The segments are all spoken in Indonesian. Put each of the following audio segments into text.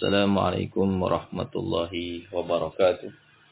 Assalamualaikum warahmatullahi wabarakatuh.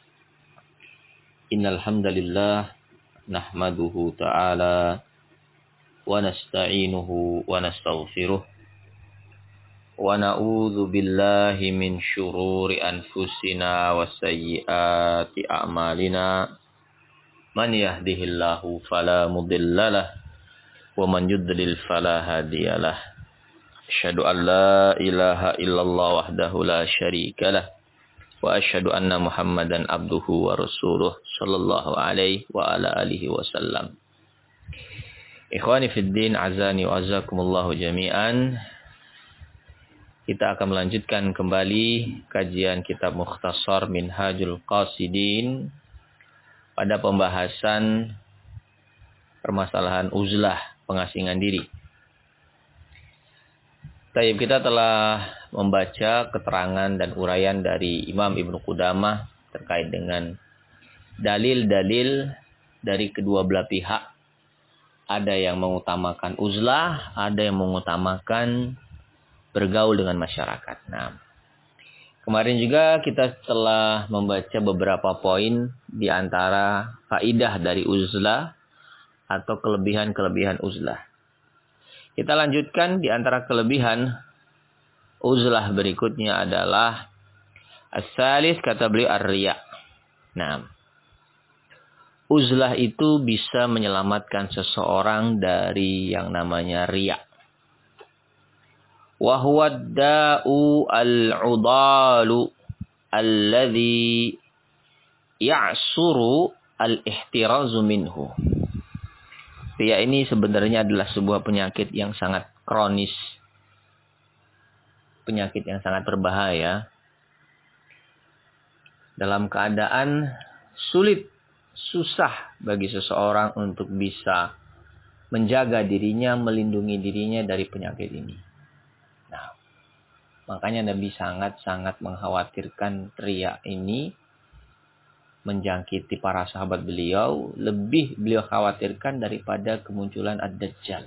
Innal hamdalillah nahmaduhu ta'ala wa nasta'inuhu wa nastaghfiruh wa na'udzu billahi min syururi anfusina wa sayyiati a'malina. Man yahdihillahu fala mudhillalah wa man yudlil fala hadiyalah. Asyhadu an la ilaha illallah wahdahu la syarikalah wa asyhadu anna Muhammadan abduhu wa rasuluh sallallahu alaihi wa ala alihi wasallam. Ikhwani fid din, azani wa azakumullahu jami'an. Kita akan melanjutkan kembali kajian kitab Mukhtasar Minhajul Qasidin pada pembahasan permasalahan uzlah, pengasingan diri. Taib, kita telah membaca keterangan dan uraian dari Imam Ibnu Qudamah terkait dengan dalil-dalil dari kedua belah pihak. Ada yang mengutamakan uzlah, ada yang mengutamakan bergaul dengan masyarakat. Nah, kemarin juga kita telah membaca beberapa poin di antara faidah dari uzlah atau kelebihan-kelebihan uzlah. Kita lanjutkan di antara kelebihan uzlah berikutnya adalah as-salis, kata beliau, ar-riya. Nah, uzlah itu bisa menyelamatkan seseorang dari yang namanya riya. Wa huwa ad-da'u al-'udalu alladhi ya'suru al-ihtirazu minhu. Riya ini sebenarnya adalah sebuah penyakit yang sangat kronis. Penyakit yang sangat berbahaya. Dalam keadaan sulit, susah bagi seseorang untuk bisa menjaga dirinya, melindungi dirinya dari penyakit ini. Nah, makanya Nabi sangat-sangat mengkhawatirkan riya ini menjangkiti para sahabat beliau, lebih beliau khawatirkan daripada kemunculan ad-dajjal.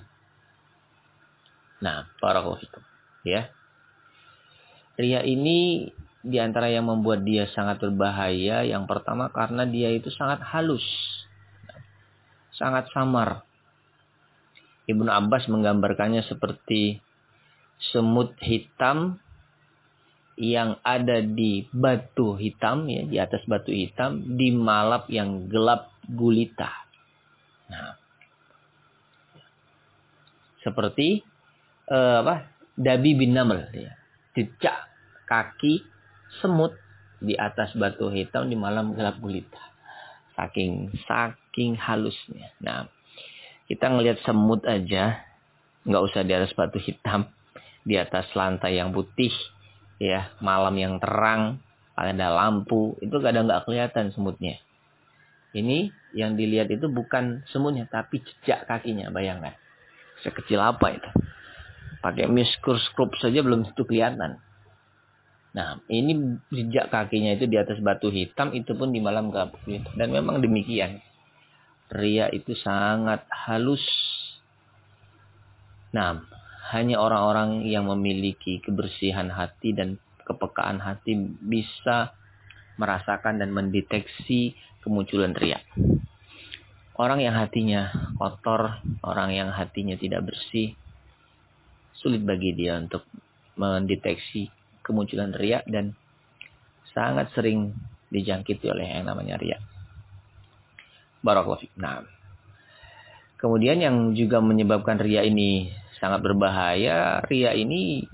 Nah, barakallahu fikum, ya. Riya ini di antara yang membuat dia sangat berbahaya, yang pertama karena dia itu sangat halus, sangat samar. Ibnu Abbas menggambarkannya seperti semut hitam yang ada di batu hitam, ya, di atas batu hitam, di malap yang gelap gulita. Nah, seperti Dabi bin Naml, ya, jejak kaki semut di atas batu hitam di malam gelap gulita. Saking halusnya. Nah, kita ngelihat semut aja, nggak usah di atas batu hitam, di atas lantai yang putih. Ya, malam yang terang, ada lampu, itu kadang nggak kelihatan semutnya. Ini yang dilihat itu bukan semutnya, tapi jejak kakinya, bayangkan. Sekecil apa itu? Pakai mikroskop saja belum tentu kelihatan. Nah, ini jejak kakinya itu di atas batu hitam, itu pun di malam gelap. Dan memang demikian. Riya itu sangat halus. Nah, hanya orang-orang yang memiliki kebersihan hati dan kepekaan hati bisa merasakan dan mendeteksi kemunculan riya. Orang yang hatinya kotor, orang yang hatinya tidak bersih, sulit bagi dia untuk mendeteksi kemunculan riya dan sangat sering dijangkiti oleh yang namanya riya. Barakallahu fiik. Nah, kemudian yang juga menyebabkan riya ini sangat berbahaya, riya ini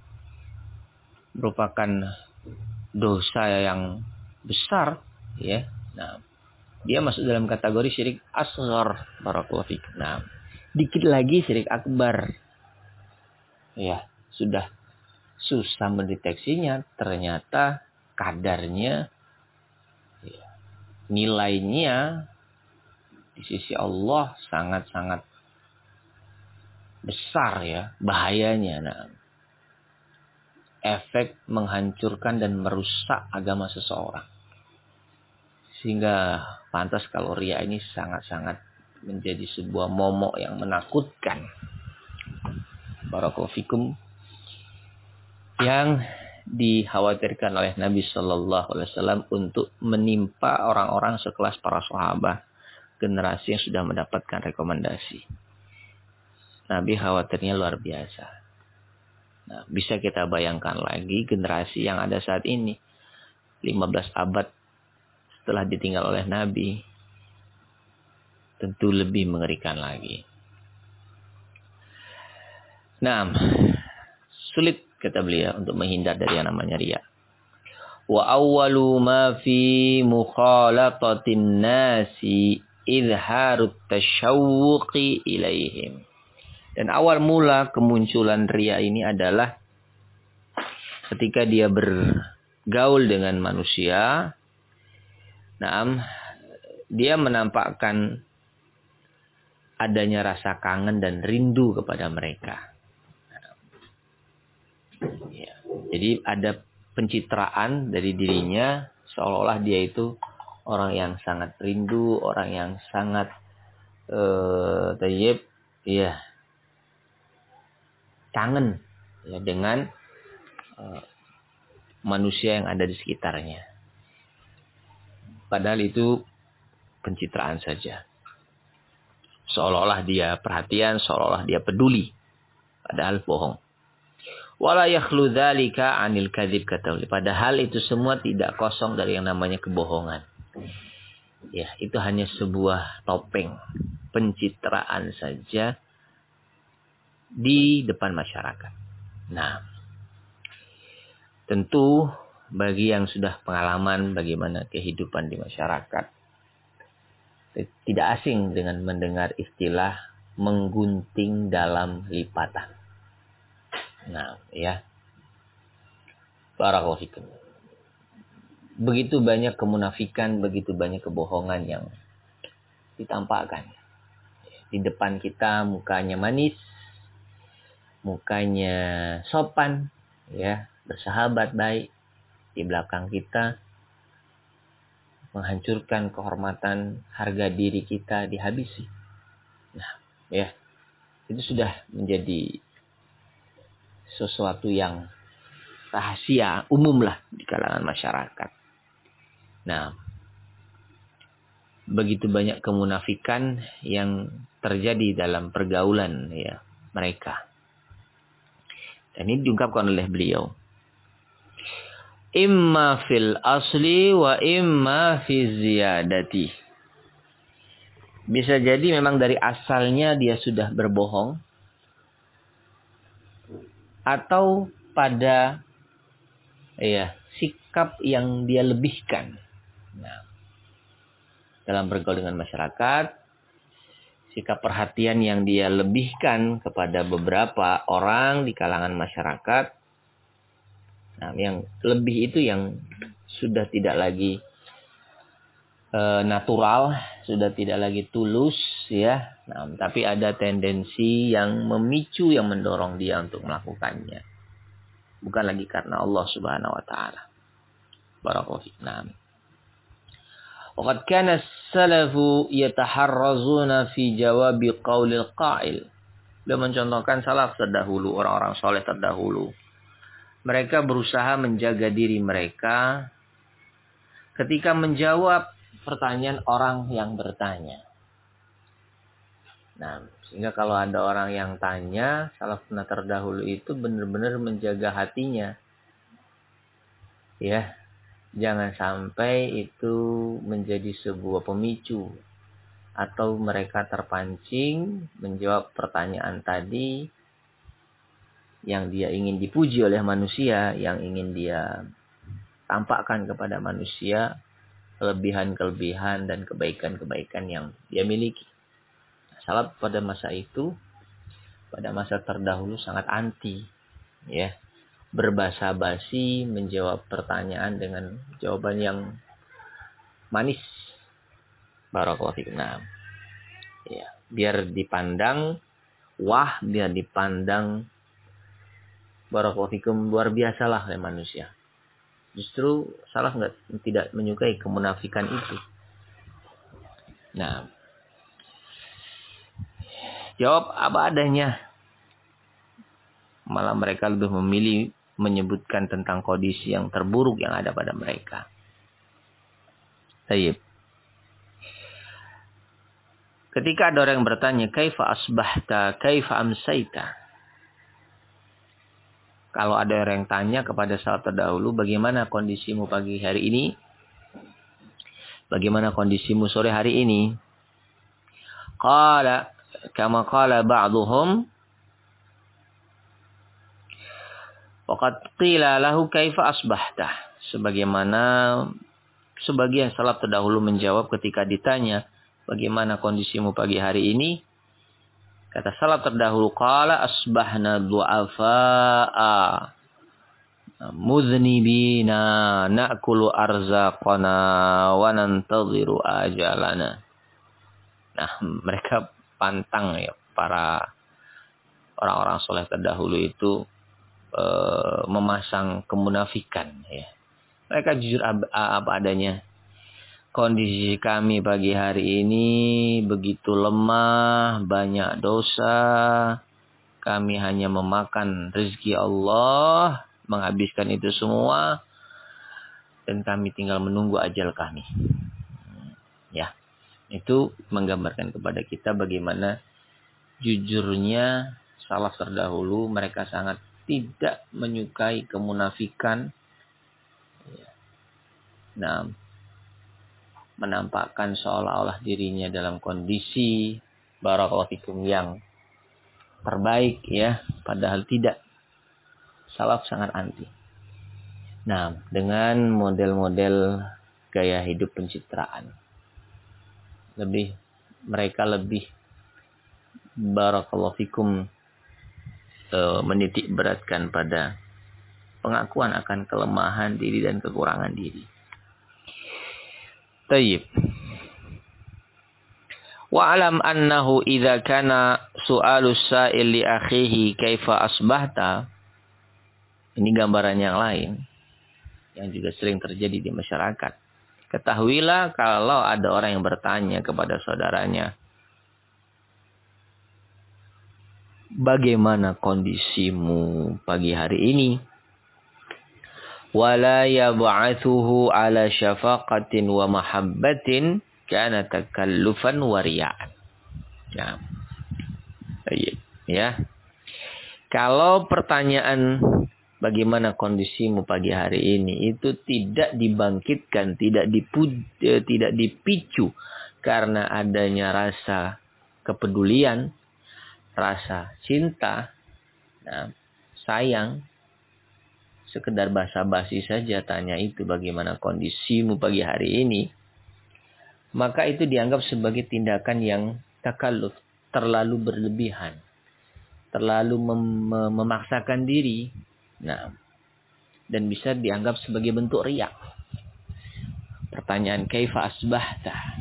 merupakan dosa yang besar, ya. Nah, dia masuk dalam kategori syirik asghar, barakallahu fiik. Nah, dikit lagi syirik akbar. Ya, sudah susah mendeteksinya, ternyata kadarnya, ya, nilainya di sisi Allah sangat-sangat besar, ya, bahayanya. Nah, efek menghancurkan dan merusak agama seseorang. Sehingga pantas kalau riya ini sangat-sangat menjadi sebuah momok yang menakutkan. Barakallahu fikum. Yang dikhawatirkan oleh Nabi Shallallahu Alaihi Wasallam untuk menimpa orang-orang sekelas para sahabat, generasi yang sudah mendapatkan rekomendasi. Nabi khawatirnya luar biasa. Nah, bisa kita bayangkan lagi generasi yang ada saat ini, 15 abad setelah ditinggal oleh Nabi, tentu lebih mengerikan lagi. Nah, sulit kata beliau untuk menghindar dari yang namanya riya. Wa awwalu ma fi mukhalatatin nasi izharut tasyawuqi ilaihim. Dan awal mula kemunculan riya ini adalah ketika dia bergaul dengan manusia. Dia menampakkan adanya rasa kangen dan rindu kepada mereka. Ya, jadi ada pencitraan dari dirinya seolah-olah dia itu orang yang sangat rindu, orang yang sangat kangen ya, dengan manusia yang ada di sekitarnya. Padahal itu pencitraan saja. Seolah-olah dia perhatian, seolah-olah dia peduli. Padahal bohong. Wala yakhlu dzalika 'anil kadzib kata beliau. Padahal itu semua tidak kosong dari yang namanya kebohongan. Ya, itu hanya sebuah topeng, pencitraan saja di depan masyarakat. Nah, tentu bagi yang sudah pengalaman bagaimana kehidupan di masyarakat, tidak asing dengan mendengar istilah menggunting dalam lipatan. Nah, ya. Barakallahu fikum. Begitu banyak kemunafikan, begitu banyak kebohongan yang ditampakkan. Di depan kita mukanya manis, mukanya sopan, ya, bersahabat baik. Di belakang kita menghancurkan kehormatan, harga diri kita dihabisi. Nah, ya, itu sudah menjadi sesuatu yang rahasia umum lah di kalangan masyarakat. Nah, begitu banyak kemunafikan yang terjadi dalam pergaulan ya mereka. Dan ini diungkapkan oleh beliau. Imma fil asli wa imma fi ziyadati. Bisa jadi memang dari asalnya dia sudah berbohong. Atau pada sikap yang dia lebihkan. Nah, dalam bergaul dengan masyarakat, sikap perhatian yang dia lebihkan kepada beberapa orang di kalangan masyarakat. Nah, yang lebih itu yang sudah tidak lagi natural, sudah tidak lagi tulus, ya. Nah, tapi ada tendensi yang memicu, yang mendorong dia untuk melakukannya. Bukan lagi karena Allah Subhanahu Wa Taala. Barakallahu fiik. Naam. Waqad kana as-salafu yataharrazuna fi jawabi qaulil qa'il. Dia mencontohkan salaf terdahulu, orang-orang soleh terdahulu. Mereka berusaha menjaga diri mereka ketika menjawab pertanyaan orang yang bertanya. Nah, sehingga kalau ada orang yang tanya, salaf terdahulu itu benar-benar menjaga hatinya. Ya, jangan sampai itu menjadi sebuah pemicu atau mereka terpancing menjawab pertanyaan tadi yang dia ingin dipuji oleh manusia, yang ingin dia tampakkan kepada manusia kelebihan-kelebihan dan kebaikan-kebaikan yang dia miliki. Salaf pada masa itu, pada masa terdahulu sangat anti, ya, berbasa-basi menjawab pertanyaan dengan jawaban yang manis. Barakallahu fiik. Nah, ya, biar dipandang wah, biar dipandang barakallahu fikum luar biasa lah oleh manusia. Justru salaf tidak menyukai kemunafikan itu. Nah, jawab apa adanya. Malah mereka lebih memilih menyebutkan tentang kondisi yang terburuk yang ada pada mereka. Baik. Ketika ada orang yang bertanya, kaifa asbahta, kaifa amsaita? Kalau ada orang yang tanya kepada salaf terdahulu, bagaimana kondisimu pagi hari ini? Bagaimana kondisimu sore hari ini? Qala, kama qala ba'duhum, waqad qila lahu kaifa asbahta. Sebagaimana sebagian salaf terdahulu menjawab ketika ditanya, bagaimana kondisimu pagi hari ini? Kata salaf terdahulu, qala asbahna du'afa'a mudhnibina na'kulu arzaqana wa nantadhiru ajalana. Nah, mereka pantang ya, para orang-orang soleh terdahulu itu memasang kemunafikan ya. Mereka jujur apa adanya. Kondisi kami pagi hari ini begitu lemah, banyak dosa. Kami hanya memakan rezeki Allah, menghabiskan itu semua, dan kami tinggal menunggu ajal kami. Ya, itu menggambarkan kepada kita bagaimana jujurnya salaf terdahulu. Mereka sangat tidak menyukai kemunafikan. Nah, menampakkan seolah-olah dirinya dalam kondisi barakallahu fikum yang terbaik ya, padahal tidak. Salaf sangat anti. Nah, dengan model-model gaya hidup pencitraan, mereka lebih barakallahu fikum menitik beratkan pada pengakuan akan kelemahan diri dan kekurangan diri. Tayyib. Wa alam annahu idza kana su'alus sa'il li akhihi kaifa asbahta. Ini gambaran yang lain yang juga sering terjadi di masyarakat. Ketahuilah kalau ada orang yang bertanya kepada saudaranya, bagaimana kondisimu pagi hari ini? Wala yab'athuhu ala syafaqatin wa mahabbatin kana takallufan wa riya'an. Nah, ya. Kalau pertanyaan bagaimana kondisimu pagi hari ini itu tidak dibangkitkan, tidak dipicu karena adanya rasa kepedulian, rasa cinta, sayang, sekedar basa-basi saja tanya itu bagaimana kondisimu pagi hari ini, maka itu dianggap sebagai tindakan yang takalluf, terlalu berlebihan, terlalu memaksakan diri. Nah, dan bisa dianggap sebagai bentuk riya. Pertanyaan kaifa asbahta?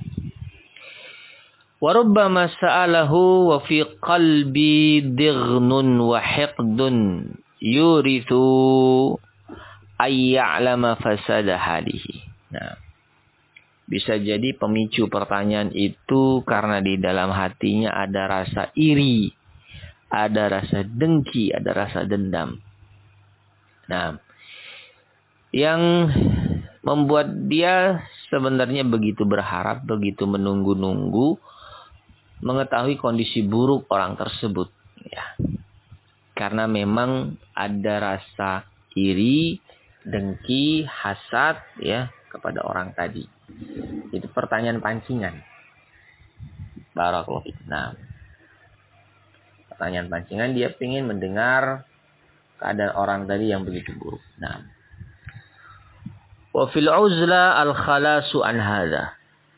Wa rubbama sa'alahu wa fi qalbi dighnun wa hiqdun yurithu ay ya'lama fasada halihi. Nah, bisa jadi pemicu pertanyaan itu karena di dalam hatinya ada rasa iri, ada rasa dengki, ada rasa dendam. Nah, yang membuat dia sebenarnya begitu berharap, begitu menunggu-nunggu mengetahui kondisi buruk orang tersebut. Ya. Karena memang ada rasa iri, dengki, hasad ya kepada orang tadi. Itu pertanyaan pancingan. Barakallahu fiik. Nah, pertanyaan pancingan dia ingin mendengar keadaan orang tadi yang begitu buruk. Nah, wa fil uzla al khalasu an hadza.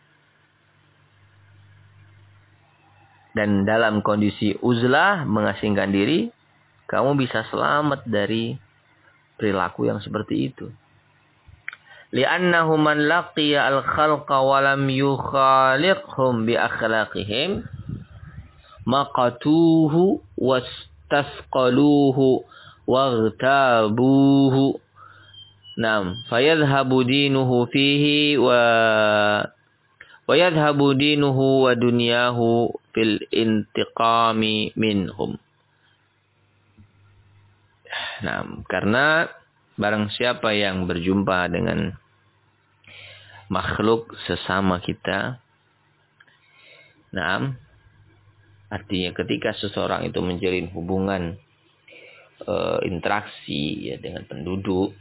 Dan dalam kondisi uzlah, mengasingkan diri, kamu bisa selamat dari perilaku yang seperti itu. Li'annahu man laqiya al-khalqa wa lam yukhaliqhum bi akhlaqihim maqatuhu wastasqaluhu waghtabuhu. Naam, fayadhhabu dinuhu fihi wa yadhhabu dinuhu wa dunyahu fil intiqami minhum. Nah, karena barang siapa yang berjumpa dengan makhluk sesama kita, nah, artinya ketika seseorang itu menjalin hubungan interaksi ya dengan penduduk,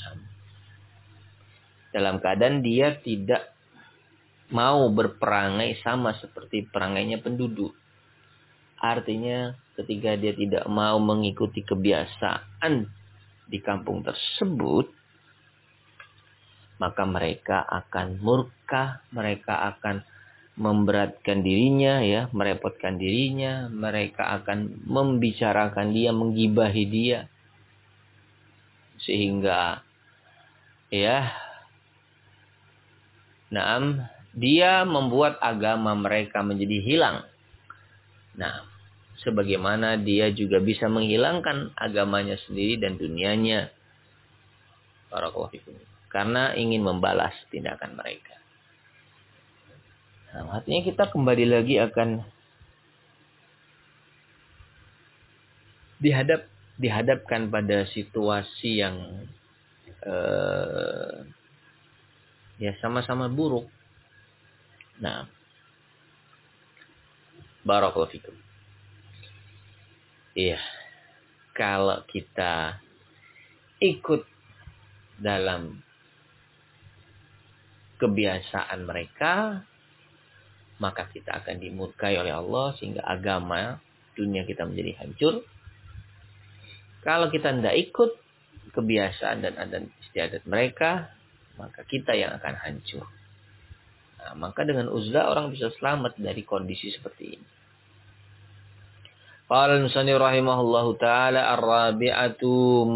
dalam keadaan dia tidak mau berperangai sama seperti perangainya penduduk. Artinya ketika dia tidak mau mengikuti kebiasaan di kampung tersebut, maka mereka akan murka, mereka akan memberatkan dirinya, ya, merepotkan dirinya, mereka akan membicarakan dia, menggibahi dia, sehingga ya, dia membuat agama mereka menjadi hilang. Nah, sebagaimana dia juga bisa menghilangkan agamanya sendiri dan dunianya. Barakallahu fikum. Karena ingin membalas tindakan mereka. Nah, artinya kita kembali lagi akan dihadapkan pada situasi yang ya sama-sama buruk. Nah, barakallahu fikum. Iya. Kalau kita ikut dalam kebiasaan mereka, maka kita akan dimurkai oleh Allah sehingga agama dunia kita menjadi hancur. Kalau kita tidak ikut kebiasaan dan adat istiadat mereka, maka kita yang akan hancur. Nah, maka dengan uzlah orang bisa selamat dari kondisi seperti ini. Qala al-musannif rahimahullahu taala ar-rabi'atu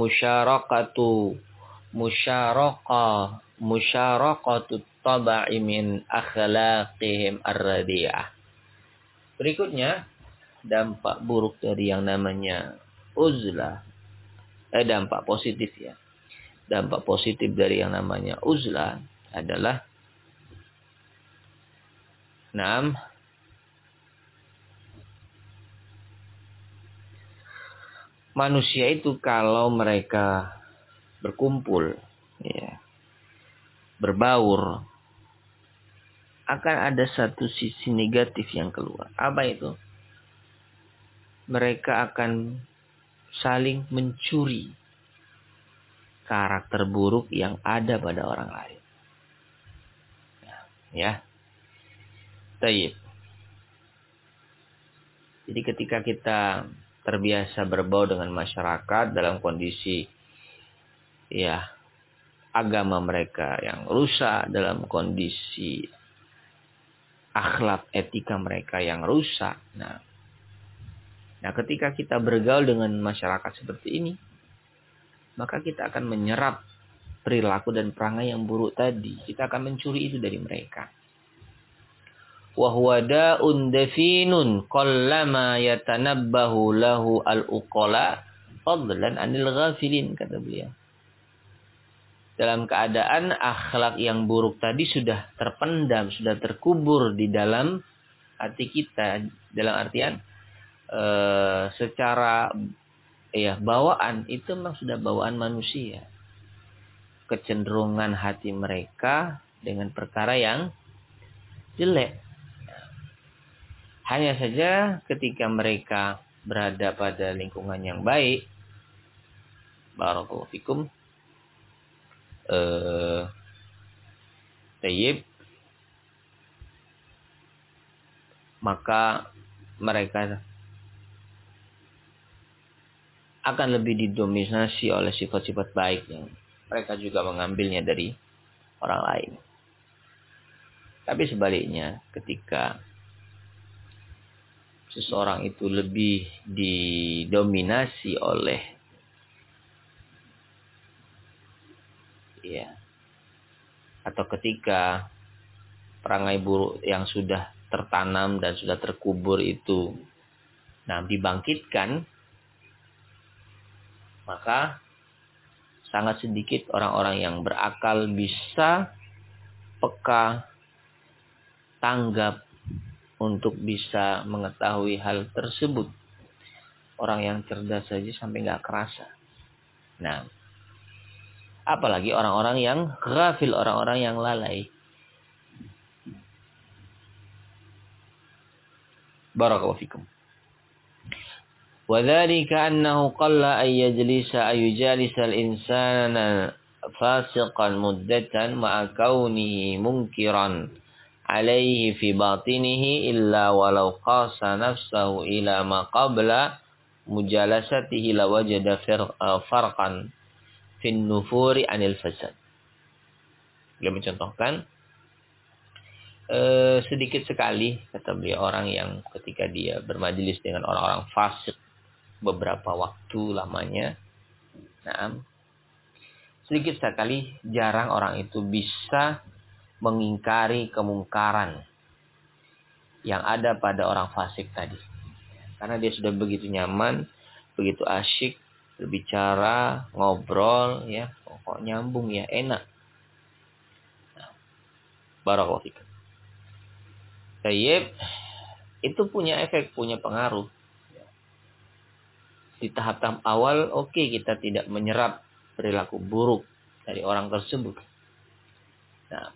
musyarakatu tabai min akhlaqihim ar-radi'ah. Berikutnya dampak buruk dari yang namanya uzlah. Dampak positif ya. Dampak positif dari yang namanya uzlah adalah manusia itu kalau mereka berkumpul, ya, berbaur, akan ada satu sisi negatif yang keluar. Apa itu? Mereka akan saling mencuri karakter buruk yang ada pada orang lain. Ya. Taib. Jadi ketika kita terbiasa berbau dengan masyarakat dalam kondisi ya agama mereka yang rusak, dalam kondisi akhlak etika mereka yang rusak. Nah, ketika kita bergaul dengan masyarakat seperti ini, maka kita akan menyerap perilaku dan perangai yang buruk tadi. Kita akan mencuri itu dari mereka. Wa huwa da'un dafinun qallama yatanabbahu lahu al-uqala fadlan 'anil ghafilin, kata beliau. Dalam keadaan akhlak yang buruk tadi sudah terpendam, sudah terkubur di dalam hati kita, dalam artian secara ya bawaan itu memang sudah bawaan manusia. Kecenderungan hati mereka dengan perkara yang jelek. Hanya saja ketika mereka berada pada lingkungan yang baik, barakallahu fikum, tayyib, maka mereka akan lebih didominasi oleh sifat-sifat baik yang mereka juga mengambilnya dari orang lain. Tapi sebaliknya, ketika seseorang itu lebih didominasi oleh ya, atau ketika perangai buruk yang sudah tertanam dan sudah terkubur itu dibangkitkan, maka sangat sedikit orang-orang yang berakal bisa peka, tanggap untuk bisa mengetahui hal tersebut. Orang yang cerdas saja sampai nggak kerasa. Nah, apalagi orang-orang yang ghafil, orang-orang yang lalai. Barakallahu fikum. وذلك أنه قل أن يجالس الإنسان فاسقا مدة مع كونه منكرا عليه في باطنه إلا ولو قاس نفسه إلى ما قبل مجالسته لوجد فرقا في النفور عن الفساد. Dia mencontohkan sedikit sekali kata beliau orang yang ketika dia bermajelis dengan orang-orang fasik beberapa waktu lamanya, nah, sedikit sekali jarang orang itu bisa mengingkari kemungkaran yang ada pada orang fasik tadi. Karena dia sudah begitu nyaman, begitu asyik berbicara, ngobrol, ya, pokok nyambung ya, enak. Nah, barakallahu fikum. Tayyib, itu punya efek, punya pengaruh. Di tahap-tahap awal, oke, kita tidak menyerap perilaku buruk dari orang tersebut. Nah,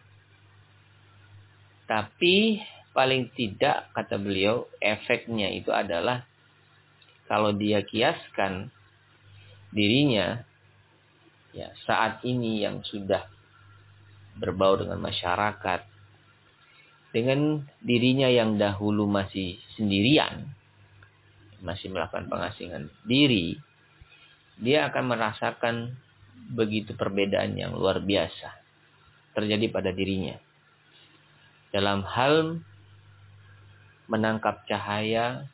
tapi paling tidak, kata beliau, efeknya itu adalah kalau dia kiaskan dirinya, ya, saat ini yang sudah berbau dengan masyarakat, dengan dirinya yang dahulu masih sendirian, masih melakukan pengasingan diri, dia akan merasakan begitu perbedaan yang luar biasa terjadi pada dirinya. Dalam hal menangkap cahaya,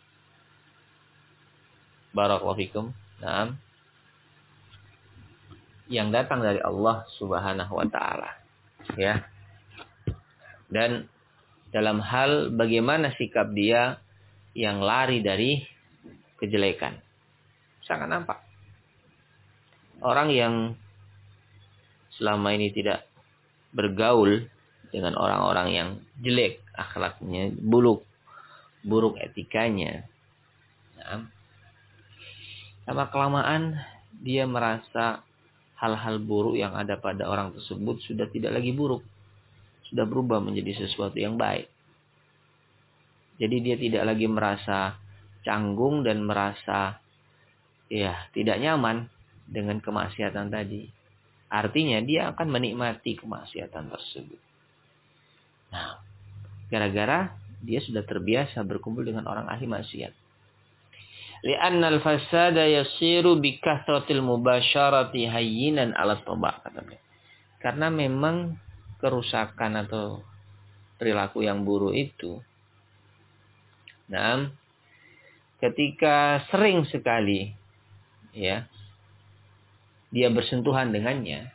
barakallahu fikum, nah, yang datang dari Allah Subhanahu wa taala, ya. Dan dalam hal bagaimana sikap dia yang lari dari kejelekan. Sangat nampak. Orang yang selama ini tidak bergaul dengan orang-orang yang jelek akhlaknya, buruk etikanya. Nah, lama kelamaan dia merasa hal-hal buruk yang ada pada orang tersebut sudah tidak lagi buruk. Sudah berubah menjadi sesuatu yang baik. Jadi dia tidak lagi merasa canggung dan merasa tidak nyaman dengan kemaksiatan tadi. Artinya dia akan menikmati kemaksiatan tersebut. Nah, gara-gara dia sudah terbiasa berkumpul dengan orang ahli maksiat. Li'anna al-fasada yasiru bi kathratil mubasyarati hayyinan 'ala tabaq, katanya. Karena memang kerusakan atau perilaku yang buruk itu, nah, ketika sering sekali ya dia bersentuhan dengannya,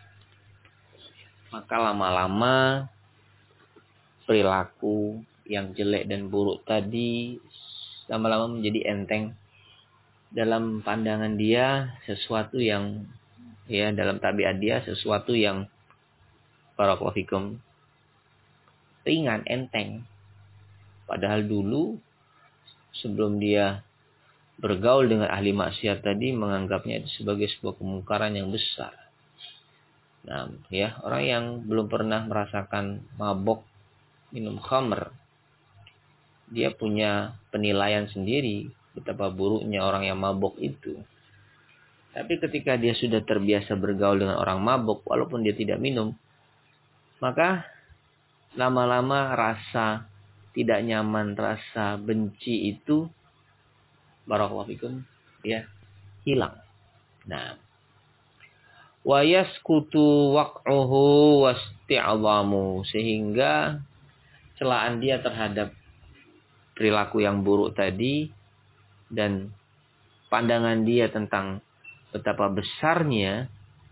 maka lama-lama perilaku yang jelek dan buruk tadi lama-lama menjadi enteng dalam pandangan dia, sesuatu yang dalam tabiat dia sesuatu yang barakallahu fikum ringan, enteng. Padahal dulu sebelum dia bergaul dengan ahli maksiat tadi menganggapnya itu sebagai sebuah kemungkaran yang besar. Nah, orang yang belum pernah merasakan mabok minum khamr, dia punya penilaian sendiri betapa buruknya orang yang mabok itu. Tapi ketika dia sudah terbiasa bergaul dengan orang mabok walaupun dia tidak minum, maka lama-lama rasa tidak nyaman, rasa benci itu barakallahu fikum hilang. Nah, wa yaskutu waq'uhu wasti'zamu, sehingga celaan dia terhadap perilaku yang buruk tadi dan pandangan dia tentang betapa besarnya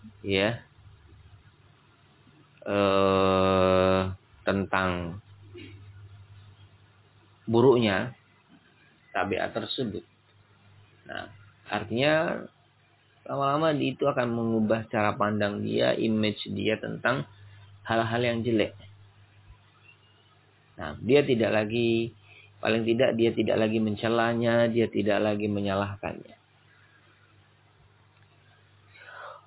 tentang buruknya tabiat tersebut. Nah, artinya lama-lama itu akan mengubah cara pandang dia, image dia tentang hal-hal yang jelek. Nah, dia tidak lagi, paling tidak dia tidak lagi mencelanya, dia tidak lagi menyalahkannya.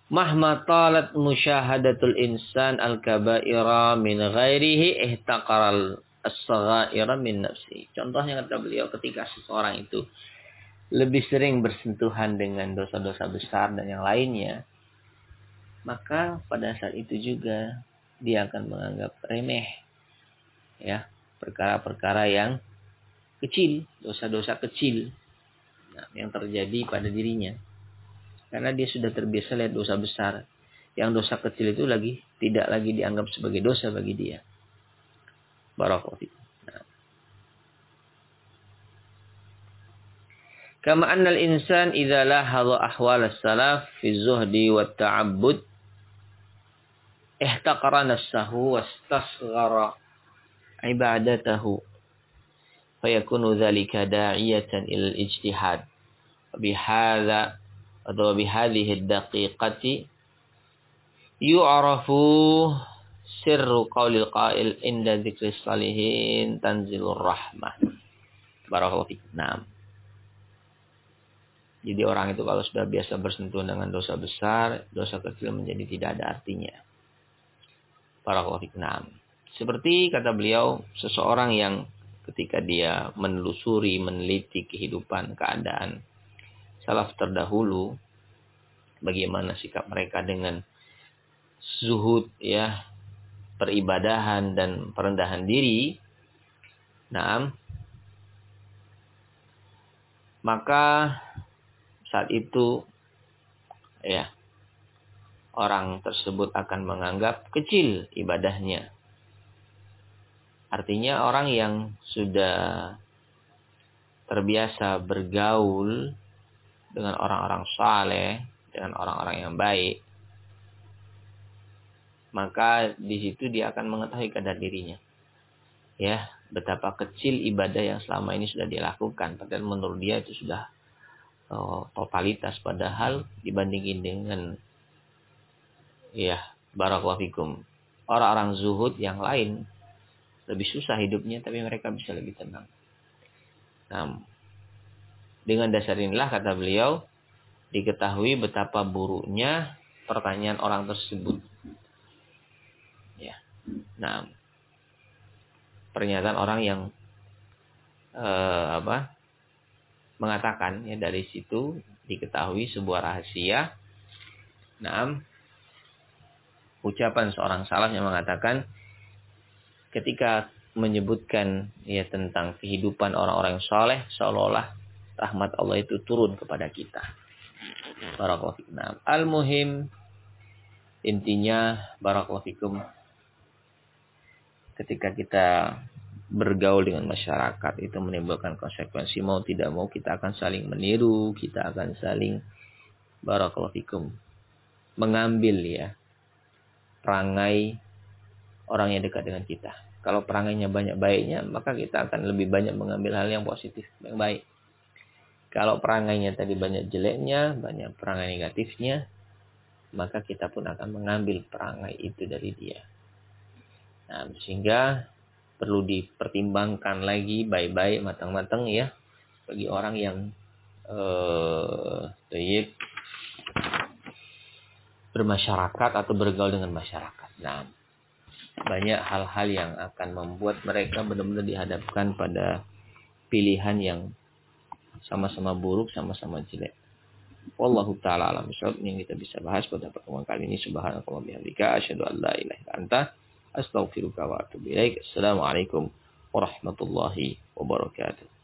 Mahma talat musyahadatul insan al-kabaira min ghairihi ihtaqaral as-saghaira min nafsi. Contohnya kata beliau, ketika seseorang itu lebih sering bersentuhan dengan dosa-dosa besar dan yang lainnya, maka pada saat itu juga dia akan menganggap remeh ya perkara-perkara yang kecil, dosa-dosa kecil yang terjadi pada dirinya. Karena dia sudah terbiasa lihat dosa besar. Yang dosa kecil itu tidak lagi dianggap sebagai dosa bagi dia. Barakallahu fikum. Kama annal insan idza lahadha ahwal as-salaf fi zuhdi wat ta'abbud ihtaqara nafsahu wastasghara ibadatahu fayakunu dzalika da'iyatan ilal ijtihad. Bihadza atau bihadhihi ad-daqiqati yu'rafu sirru qaulil qail inda dzikris salihin tanzilur rahmah. Barakallahu fiik. Naam. Jadi orang itu kalau sudah biasa bersentuhan dengan dosa besar, dosa kecil menjadi tidak ada artinya. Barakallahu fiik. Naam. Seperti kata beliau, seseorang yang ketika dia menelusuri, meneliti kehidupan, keadaan salaf terdahulu, bagaimana sikap mereka dengan zuhud ya, peribadahan dan perendahan diri. Naam. Maka saat itu ya orang tersebut akan menganggap kecil ibadahnya. Artinya orang yang sudah terbiasa bergaul dengan orang-orang saleh, dengan orang-orang yang baik, maka di situ dia akan mengetahui kadar dirinya. Ya, betapa kecil ibadah yang selama ini sudah dia lakukan. Padahal menurut dia itu sudah totalitas. Padahal dibandingin dengan ya, barakallahu fikum, orang-orang zuhud yang lain lebih susah hidupnya, tapi mereka bisa lebih tenang. Nah, dengan dasar inilah kata beliau, diketahui betapa buruknya pertanyaan orang tersebut. Ya. Nah, pernyataan orang yang mengatakan ya, dari situ diketahui sebuah rahasia. Nah, ucapan seorang salaf yang mengatakan ketika menyebutkan ya tentang kehidupan orang-orang yang saleh, seolah-olah rahmat Allah itu turun kepada kita. Barakallahu fikum. Al-muhim, intinya barakallahu fikum, ketika kita bergaul dengan masyarakat itu menimbulkan konsekuensi, mau tidak mau kita akan saling meniru, kita akan saling barakallahu fikum mengambil ya perangai orang yang dekat dengan kita. Kalau perangainya banyak baiknya, maka kita akan lebih banyak mengambil hal yang positif, yang baik. Kalau perangainya tadi banyak jeleknya, banyak perangai negatifnya, maka kita pun akan mengambil perangai itu dari dia. Nah, sehingga perlu dipertimbangkan lagi baik-baik, matang-matang ya, bagi orang yang bermasyarakat atau bergaul dengan masyarakat. Nah, banyak hal-hal yang akan membuat mereka benar-benar dihadapkan pada pilihan yang sama-sama buruk, sama-sama jelek. Wallahu ta'ala alam bisawab. Yang kita bisa bahas pada pertemuan kali ini. Subhanallahi bihamdika asyhadu an la ilaha illa anta astaghfiruka wa atubu ilaik. Assalamualaikum warahmatullahi wabarakatuh.